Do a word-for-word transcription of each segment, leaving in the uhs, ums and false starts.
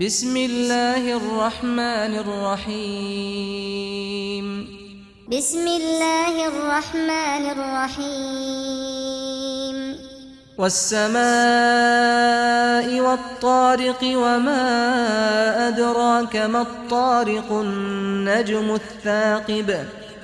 بسم الله الرحمن الرحيم بسم الله الرحمن الرحيم والسماء والطارق وما أدراك ما الطارق النجم الثاقب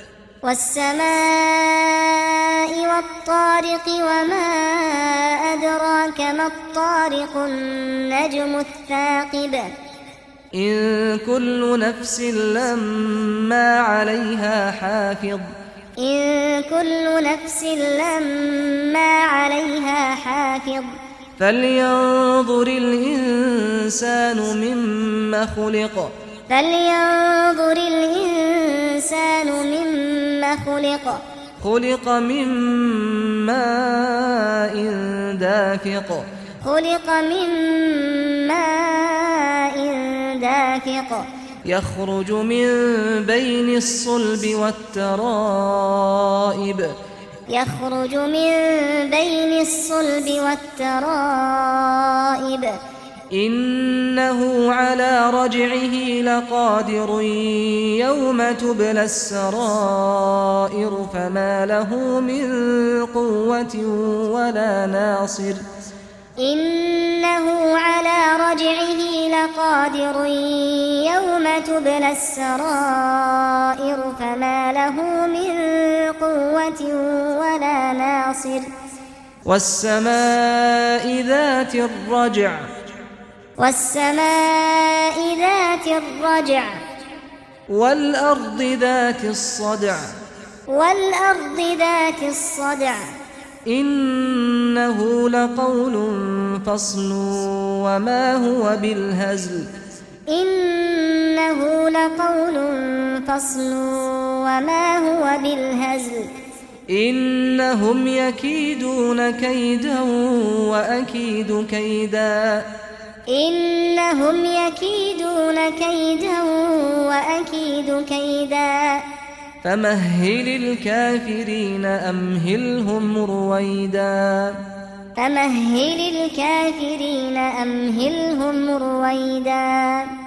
والسماء والطارق وما أدراك ما الطارق النجم الثاقب إن كل نفس لما عليها حافظ إن كل نفس لما عليها حافظ فلينظر الإنسان مما خلق فلينظر الإنسان مما خلق خلق من ماء دافق خلق من ماء دافق يخرج من بين الصلب والترائب يخرج من بين الصلب والترائب إنه على رجعه لقادر يوم تبلى السرائر فما له من قوة ولا ناصر إنه على رجعه لقادر يوم تبلى السرائر فما له من قوة ولا ناصر والسماء ذات الرجع والسماء ذات الرجع والأرض ذات الصدع والأرض ذات الصدع إنه لقول فصل وما هو بالهزل إنه لقول فصل وما هو بالهزل إنهم يكيدون كيدا وأكيد كيدا إنهم يكيدون كيدا وأكيد كيدا فمهل الكافرين أمهلهم رويدا فمهل الكافرين أمهلهم رويدا